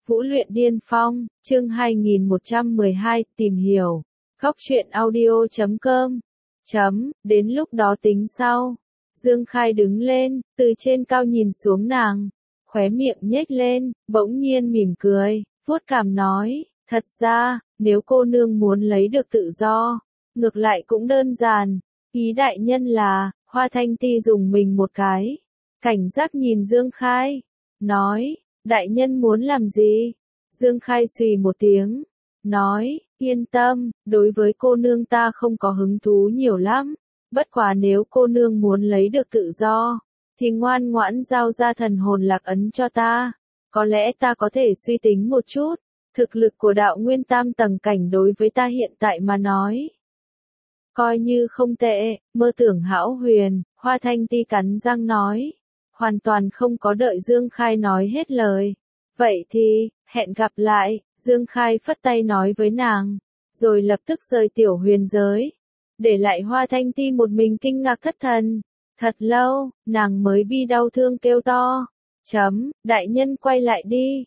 Vũ luyện điên phong, chương 2112, tìm hiểu. Góc truyện audio.com. Đến lúc đó tính sau. Dương Khai đứng lên, từ trên cao nhìn xuống nàng. Khóe miệng nhếch lên, bỗng nhiên mỉm cười, vuốt cằm nói, thật ra, nếu cô nương muốn lấy được tự do, ngược lại cũng đơn giản. Ý đại nhân là, Hoa Thanh Ti dùng mình một cái. Cảnh giác nhìn Dương Khai, nói, đại nhân muốn làm gì? Dương Khai xùy một tiếng, nói, yên tâm, đối với cô nương ta không có hứng thú nhiều lắm. Bất quá nếu cô nương muốn lấy được tự do, thì ngoan ngoãn giao ra thần hồn lạc ấn cho ta. Có lẽ ta có thể suy tính một chút, thực lực của đạo nguyên tam tầng cảnh đối với ta hiện tại mà nói. Coi như không tệ, mơ tưởng hão huyền, Hoa Thanh Ti cắn răng nói. Hoàn toàn không có đợi Dương Khai nói hết lời. Vậy thì, hẹn gặp lại, Dương Khai phất tay nói với nàng, rồi lập tức rời tiểu huyền giới. Để lại Hoa Thanh Ti một mình kinh ngạc thất thần. Thật lâu, nàng mới bi đau thương kêu to. Đại nhân quay lại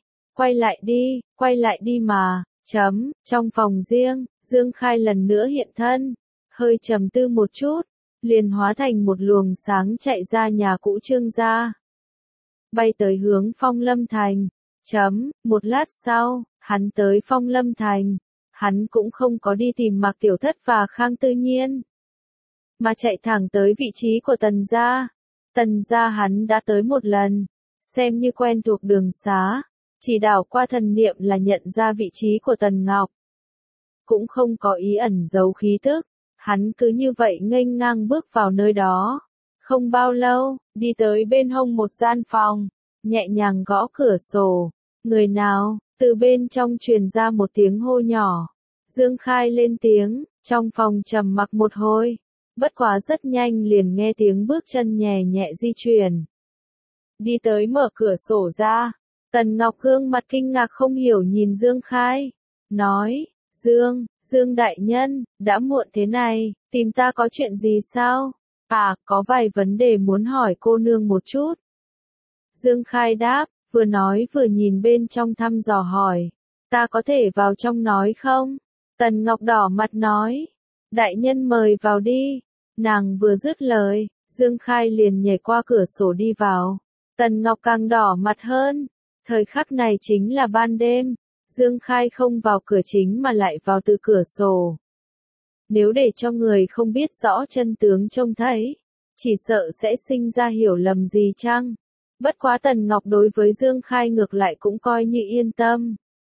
đi mà. Trong phòng riêng, Dương Khai lần nữa hiện thân. Hơi trầm tư một chút, liền hóa thành một luồng sáng chạy ra nhà cũ Trương gia. Bay tới hướng Phong Lâm Thành. Một lát sau, hắn tới Phong Lâm Thành. Hắn cũng không có đi tìm Mạc Tiểu Thất và Khang Tư Nhiên, mà chạy thẳng tới vị trí của Tần gia. Tần gia hắn đã tới một lần, xem như quen thuộc đường xá, chỉ đảo qua thần niệm là nhận ra vị trí của Tần Ngọc. Cũng không có ý ẩn giấu khí tức, hắn cứ như vậy nghênh ngang bước vào nơi đó. Không bao lâu, đi tới bên hông một gian phòng, nhẹ nhàng gõ cửa sổ. Người nào? Từ bên trong truyền ra một tiếng hô nhỏ. Dương Khai lên tiếng, trong phòng trầm mặc một hồi. Bất quá rất nhanh liền nghe tiếng bước chân nhẹ nhẹ di chuyển. Đi tới mở cửa sổ ra. Tần Ngọc gương mặt kinh ngạc không hiểu nhìn Dương Khai. Nói, Dương đại nhân, đã muộn thế này, tìm ta có chuyện gì sao? Có vài vấn đề muốn hỏi cô nương một chút. Dương Khai đáp, vừa nói vừa nhìn bên trong thăm dò hỏi. Ta có thể vào trong nói không? Tần Ngọc đỏ mặt nói. Đại nhân mời vào đi. Nàng vừa dứt lời, Dương Khai liền nhảy qua cửa sổ đi vào. Tần Ngọc càng đỏ mặt hơn. Thời khắc này chính là ban đêm. Dương Khai không vào cửa chính mà lại vào từ cửa sổ. Nếu để cho người không biết rõ chân tướng trông thấy, chỉ sợ sẽ sinh ra hiểu lầm gì chăng? Bất quá Tần Ngọc đối với Dương Khai ngược lại cũng coi như yên tâm.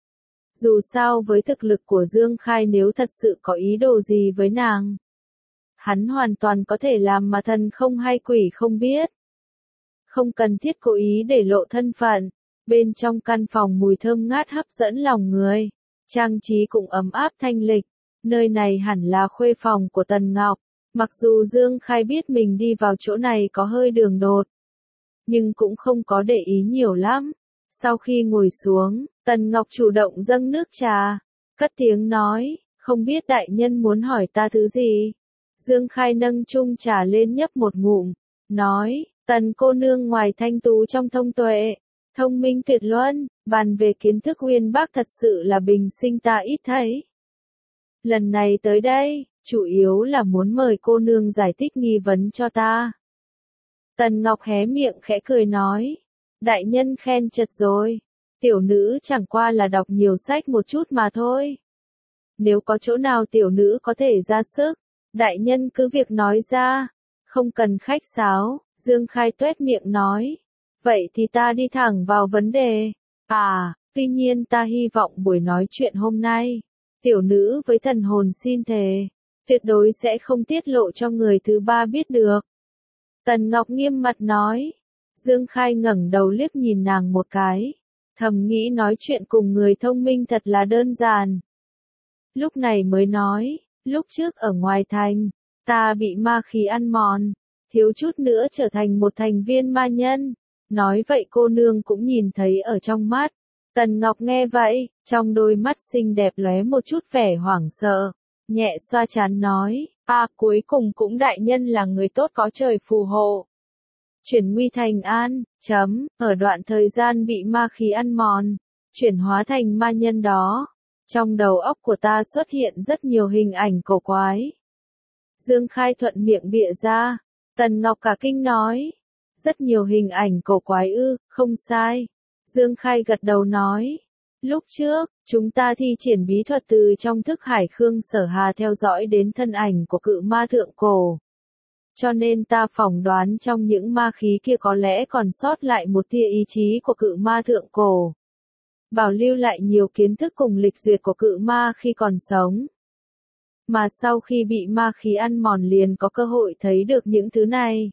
Dù sao với thực lực của Dương Khai nếu thật sự có ý đồ gì với nàng, hắn hoàn toàn có thể làm mà thần không hay quỷ không biết. Không cần thiết cố ý để lộ thân phận. Bên trong căn phòng mùi thơm ngát hấp dẫn lòng người. Trang trí cũng ấm áp thanh lịch. Nơi này hẳn là khuê phòng của Tần Ngọc. Mặc dù Dương Khai biết mình đi vào chỗ này có hơi đường đột, nhưng cũng không có để ý nhiều lắm. Sau khi ngồi xuống, Tần Ngọc chủ động dâng nước trà, cất tiếng nói, không biết đại nhân muốn hỏi ta thứ gì. Dương Khai nâng chung trà lên nhấp một ngụm, nói, Tần cô nương ngoài thanh tú trong thông tuệ, thông minh tuyệt luân, bàn về kiến thức uyên bác thật sự là bình sinh ta ít thấy. Lần này tới đây, chủ yếu là muốn mời cô nương giải thích nghi vấn cho ta. Tần Ngọc hé miệng khẽ cười nói, đại nhân khen chật rồi, tiểu nữ chẳng qua là đọc nhiều sách một chút mà thôi. Nếu có chỗ nào tiểu nữ có thể ra sức, đại nhân cứ việc nói ra, không cần khách sáo. Dương Khai tuét miệng nói, vậy thì ta đi thẳng vào vấn đề. Tuy nhiên ta hy vọng buổi nói chuyện hôm nay, tiểu nữ với thần hồn xin thề, tuyệt đối sẽ không tiết lộ cho người thứ ba biết được. Tần Ngọc nghiêm mặt nói. Dương Khai ngẩng đầu liếc nhìn nàng một cái, thầm nghĩ nói chuyện cùng người thông minh thật là đơn giản. Lúc này mới nói, lúc trước ở ngoài thành, ta bị ma khí ăn mòn, thiếu chút nữa trở thành một thành viên ma nhân. Nói vậy cô nương cũng nhìn thấy ở trong mắt. Tần Ngọc nghe vậy, trong đôi mắt xinh đẹp lóe một chút vẻ hoảng sợ, nhẹ xoa trán nói, cuối cùng cũng đại nhân là người tốt có trời phù hộ. Chuyển nguy thành an. Ở đoạn thời gian bị ma khí ăn mòn, chuyển hóa thành ma nhân đó. Trong đầu óc của ta xuất hiện rất nhiều hình ảnh cổ quái. Dương Khai thuận miệng bịa ra. Tần Ngọc cả kinh nói. Rất nhiều hình ảnh cổ quái ư, không sai. Dương Khai gật đầu nói. Lúc trước, chúng ta thi triển bí thuật từ trong thức hải Khương Sở Hà theo dõi đến thân ảnh của cự ma thượng cổ. Cho nên ta phỏng đoán trong những ma khí kia có lẽ còn sót lại một tia ý chí của cự ma thượng cổ. Bảo lưu lại nhiều kiến thức cùng lịch duyệt của cự ma khi còn sống. Mà sau khi bị ma khí ăn mòn liền có cơ hội thấy được những thứ này.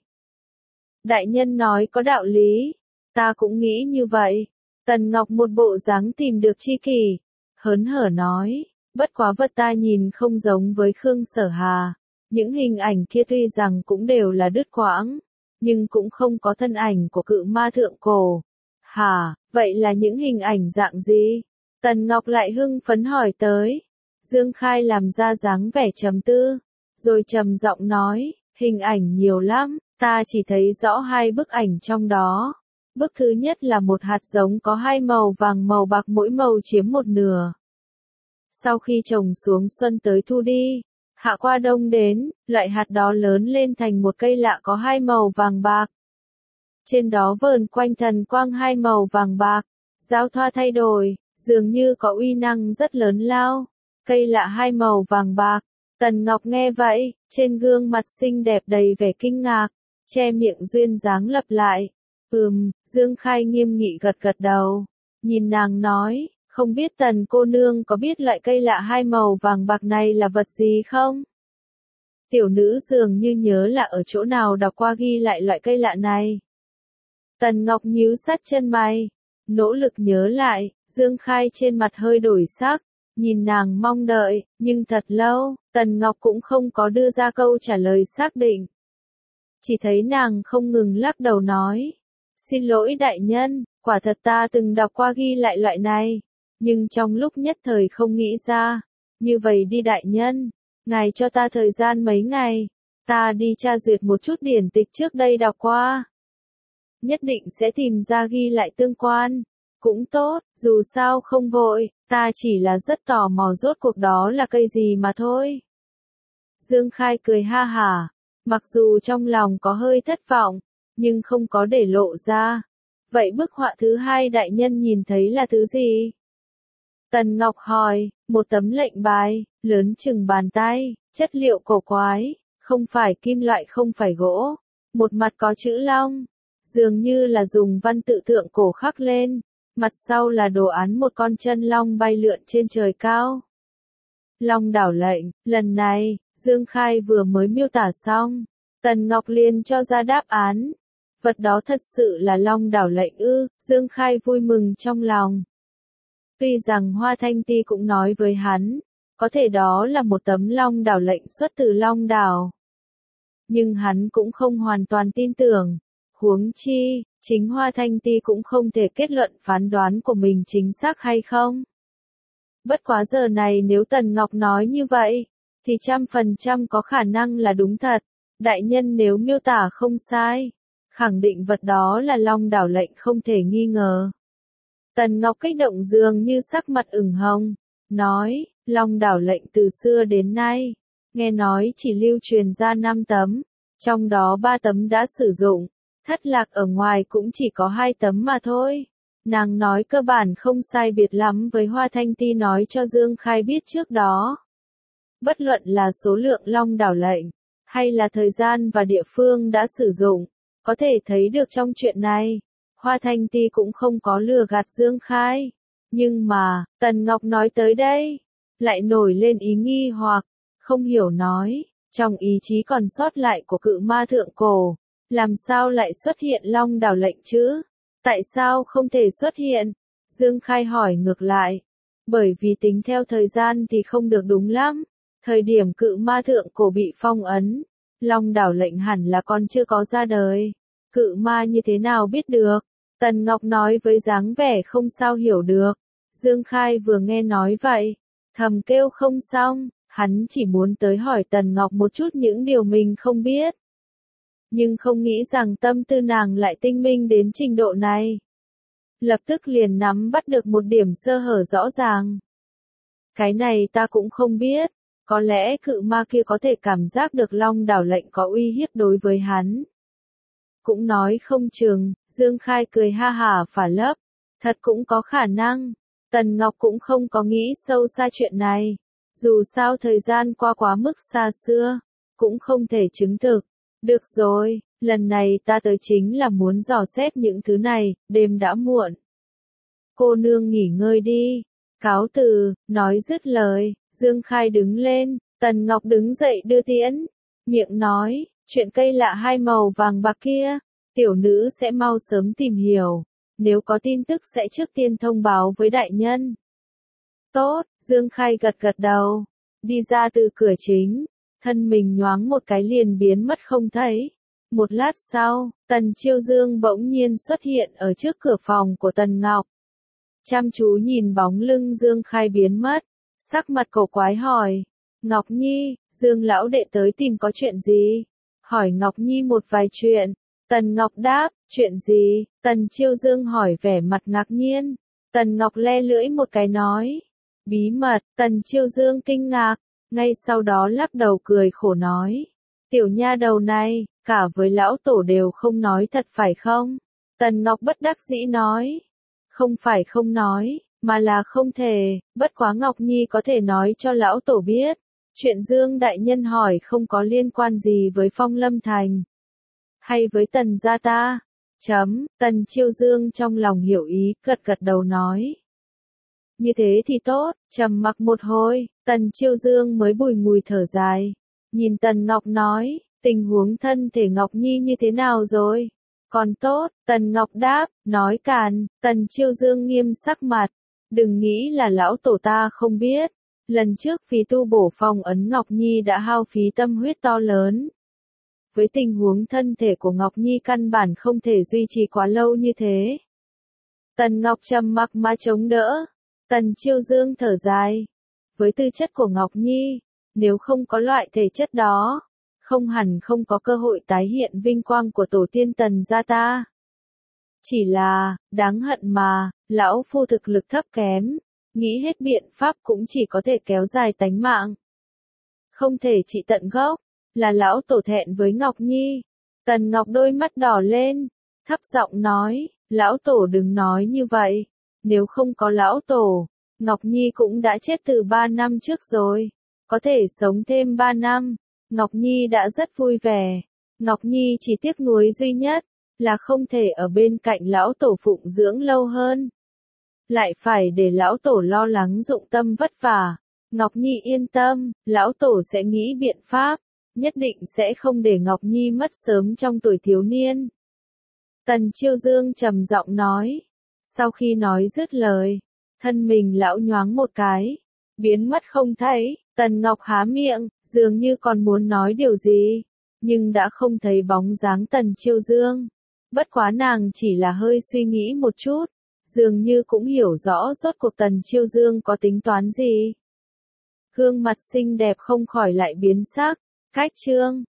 Đại nhân nói có đạo lý. Ta cũng nghĩ như vậy. Tần Ngọc một bộ dáng tìm được tri kỷ. Hớn hở nói. Bất quá vật ta nhìn không giống với Khương Sở Hà. Những hình ảnh kia tuy rằng cũng đều là đứt quãng. Nhưng cũng không có thân ảnh của cự ma thượng cổ. Hả, vậy là những hình ảnh dạng gì? Tần Ngọc lại hưng phấn hỏi tới. Dương Khai làm ra dáng vẻ trầm tư. Rồi trầm giọng nói. Hình ảnh nhiều lắm. Ta chỉ thấy rõ hai bức ảnh trong đó. Bức thứ nhất là một hạt giống có hai màu vàng màu bạc mỗi màu chiếm một nửa. Sau khi trồng xuống xuân tới thu đi, hạ qua đông đến, loại hạt đó lớn lên thành một cây lạ có hai màu vàng bạc. Trên đó vờn quanh thần quang hai màu vàng bạc, giao thoa thay đổi, dường như có uy năng rất lớn lao. Cây lạ hai màu vàng bạc. Tần Ngọc nghe vậy, trên gương mặt xinh đẹp đầy vẻ kinh ngạc, che miệng duyên dáng lặp lại. Dương Khai nghiêm nghị gật gật đầu. Nhìn nàng nói, không biết Tần cô nương có biết loại cây lạ hai màu vàng bạc này là vật gì không? Tiểu nữ dường như nhớ là ở chỗ nào đọc qua ghi lại loại cây lạ này. Tần Ngọc nhíu sát chân mày, nỗ lực nhớ lại. Dương Khai trên mặt hơi đổi sắc, nhìn nàng mong đợi, nhưng thật lâu, Tần Ngọc cũng không có đưa ra câu trả lời xác định. Chỉ thấy nàng không ngừng lắc đầu nói. Xin lỗi đại nhân, quả thật ta từng đọc qua ghi lại loại này, nhưng trong lúc nhất thời không nghĩ ra. Như vậy đi đại nhân, ngài cho ta thời gian mấy ngày, ta đi tra duyệt một chút điển tịch trước đây đọc qua. Nhất định sẽ tìm ra ghi lại tương quan. Cũng tốt, dù sao không vội, ta chỉ là rất tò mò rốt cuộc đó là cây gì mà thôi. Dương Khai cười ha hả, mặc dù trong lòng có hơi thất vọng, nhưng không có để lộ ra. Vậy bức họa thứ hai đại nhân nhìn thấy là thứ gì? Tần Ngọc hỏi. Một tấm lệnh bài, lớn chừng bàn tay, chất liệu cổ quái, không phải kim loại không phải gỗ. Một mặt có chữ long, dường như là dùng văn tự tượng cổ khắc lên. Mặt sau là đồ án một con chân long bay lượn trên trời cao. Long đảo lệnh, lần này, Dương Khai vừa mới miêu tả xong, Tần Ngọc liền cho ra đáp án. Vật đó thật sự là long đảo lệnh ư? Dương Khai vui mừng trong lòng. Tuy rằng Hoa Thanh Ti cũng nói với hắn, có thể đó là một tấm long đảo lệnh xuất từ long đảo. Nhưng hắn cũng không hoàn toàn tin tưởng. Huống chi, chính Hoa Thanh Ti cũng không thể kết luận phán đoán của mình chính xác hay không. Bất quá giờ này nếu Tần Ngọc nói như vậy, thì 100% có khả năng là đúng thật. Đại nhân nếu miêu tả không sai, khẳng định vật đó là long đảo lệnh không thể nghi ngờ. Tần Ngọc kích động dường như sắc mặt ửng hồng, nói, long đảo lệnh từ xưa đến nay, nghe nói chỉ lưu truyền ra 5 tấm, trong đó 3 tấm đã sử dụng, thất lạc ở ngoài cũng chỉ có 2 tấm mà thôi. Nàng nói cơ bản không sai biệt lắm với Hoa Thanh Ti nói cho Dương Khai biết trước đó. Bất luận là số lượng long đảo lệnh, hay là thời gian và địa phương đã sử dụng, có thể thấy được trong chuyện này, Hoa Thanh Ti cũng không có lừa gạt Dương Khai. Nhưng mà, Tần Ngọc nói tới đây, lại nổi lên ý nghi hoặc, không hiểu nói, trong ý chí còn sót lại của cự ma thượng cổ, làm sao lại xuất hiện long đảo lệnh chứ? Tại sao không thể xuất hiện? Dương Khai hỏi ngược lại. Bởi vì tính theo thời gian thì không được đúng lắm. Thời điểm cự ma thượng cổ bị phong ấn, long đảo lệnh hẳn là còn chưa có ra đời. Cự ma như thế nào biết được? Tần Ngọc nói với dáng vẻ không sao hiểu được. Dương Khai vừa nghe nói vậy, thầm kêu không xong, hắn chỉ muốn tới hỏi Tần Ngọc một chút những điều mình không biết. Nhưng không nghĩ rằng tâm tư nàng lại tinh minh đến trình độ này. lập tức liền nắm bắt được một điểm sơ hở rõ ràng. Cái này ta cũng không biết, có lẽ cự ma kia có thể cảm giác được Long Đảo lệnh có uy hiếp đối với hắn. Cũng nói không chừng, Dương Khai cười ha hả phả lấp, thật cũng có khả năng. Tần Ngọc cũng không có nghĩ sâu xa chuyện này, dù sao thời gian qua quá mức xa xưa, cũng không thể chứng thực. Được rồi, lần này ta tới chính là muốn dò xét những thứ này, đêm đã muộn. Cô nương nghỉ ngơi đi, cáo từ, nói dứt lời, Dương Khai đứng lên, Tần Ngọc đứng dậy đưa tiễn, miệng nói, chuyện cây lạ hai màu vàng bạc kia, tiểu nữ sẽ mau sớm tìm hiểu, nếu có tin tức sẽ trước tiên thông báo với đại nhân. Tốt, Dương Khai gật gật đầu, đi ra từ cửa chính, thân mình nhoáng một cái liền biến mất không thấy. Một lát sau, Tần Chiêu Dương bỗng nhiên xuất hiện ở trước cửa phòng của Tần Ngọc. Chăm chú nhìn bóng lưng Dương Khai biến mất, sắc mặt cổ quái hỏi, Ngọc Nhi, Dương lão đệ tới tìm có chuyện gì? Hỏi Ngọc Nhi một vài chuyện. Tần Ngọc đáp, chuyện gì? Tần Chiêu Dương hỏi vẻ mặt ngạc nhiên. Tần Ngọc le lưỡi một cái nói, bí mật. Tần Chiêu Dương kinh ngạc, ngay sau đó lắc đầu cười khổ nói, tiểu nha đầu này, cả với lão tổ đều không nói thật phải không? Tần Ngọc bất đắc dĩ nói, không phải không nói, mà là không thể, bất quá Ngọc Nhi có thể nói cho lão tổ biết. Chuyện Dương đại nhân hỏi không có liên quan gì với Phong Lâm Thành, hay với Tần gia ta. Tần Chiêu Dương trong lòng hiểu ý, gật gật đầu nói. Như thế thì tốt, trầm mặc một hồi, Tần Chiêu Dương mới bùi ngùi thở dài. Nhìn Tần Ngọc nói, tình huống thân thể Ngọc Nhi như thế nào rồi? Còn tốt, Tần Ngọc đáp, nói càn. Tần Chiêu Dương nghiêm sắc mặt, đừng nghĩ là lão tổ ta không biết. Lần trước vì tu bổ phong ấn Ngọc Nhi đã hao phí tâm huyết to lớn. Với tình huống thân thể của Ngọc Nhi căn bản không thể duy trì quá lâu như thế. Tần Ngọc trầm mặc mà chống đỡ. Tần Chiêu Dương thở dài. Với tư chất của Ngọc Nhi, nếu không có loại thể chất đó, không hẳn không có cơ hội tái hiện vinh quang của tổ tiên Tần gia ta. Chỉ là, đáng hận mà, lão phu thực lực thấp kém, nghĩ hết biện pháp cũng chỉ có thể kéo dài tánh mạng. Không thể trị tận gốc, là lão tổ thẹn với Ngọc Nhi. Tần Ngọc đôi mắt đỏ lên, thấp giọng nói, lão tổ đừng nói như vậy, nếu không có lão tổ, Ngọc Nhi cũng đã chết từ 3 năm trước rồi, có thể sống thêm 3 năm, Ngọc Nhi đã rất vui vẻ. Ngọc Nhi chỉ tiếc nuối duy nhất, là không thể ở bên cạnh lão tổ phụng dưỡng lâu hơn. Lại phải để lão tổ lo lắng dụng tâm vất vả. Ngọc Nhi yên tâm, lão tổ sẽ nghĩ biện pháp, nhất định sẽ không để Ngọc Nhi mất sớm trong tuổi thiếu niên. Tần Chiêu Dương trầm giọng nói. Sau khi nói dứt lời, thân mình lão nhoáng một cái, biến mất không thấy. Tần Ngọc há miệng, dường như còn muốn nói điều gì, nhưng đã không thấy bóng dáng Tần Chiêu Dương. Bất quá nàng chỉ là hơi suy nghĩ một chút, dường như cũng hiểu rõ rốt cuộc Tần Chiêu Dương có tính toán gì. Gương mặt xinh đẹp không khỏi lại biến sắc. Cách chương